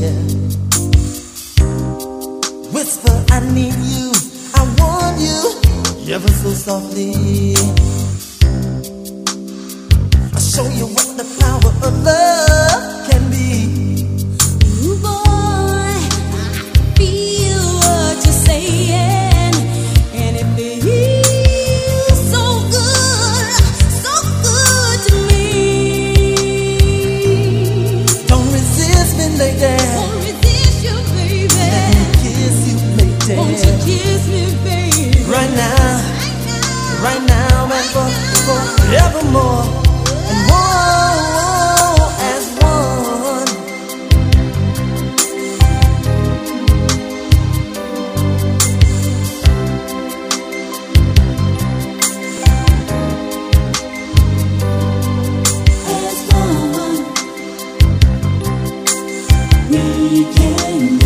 yeah. Whisper, I need you, I want you, ever so softly. I'll show you what the power of love can be. Ooh, boy, I feel what you're saying, and it feels so good to me. Don't resist me, lady. Won't resist you, baby. Let me kiss you, lady. Won't you kiss me, baby? Right now, and forevermore. And whoa, as one. As one, we can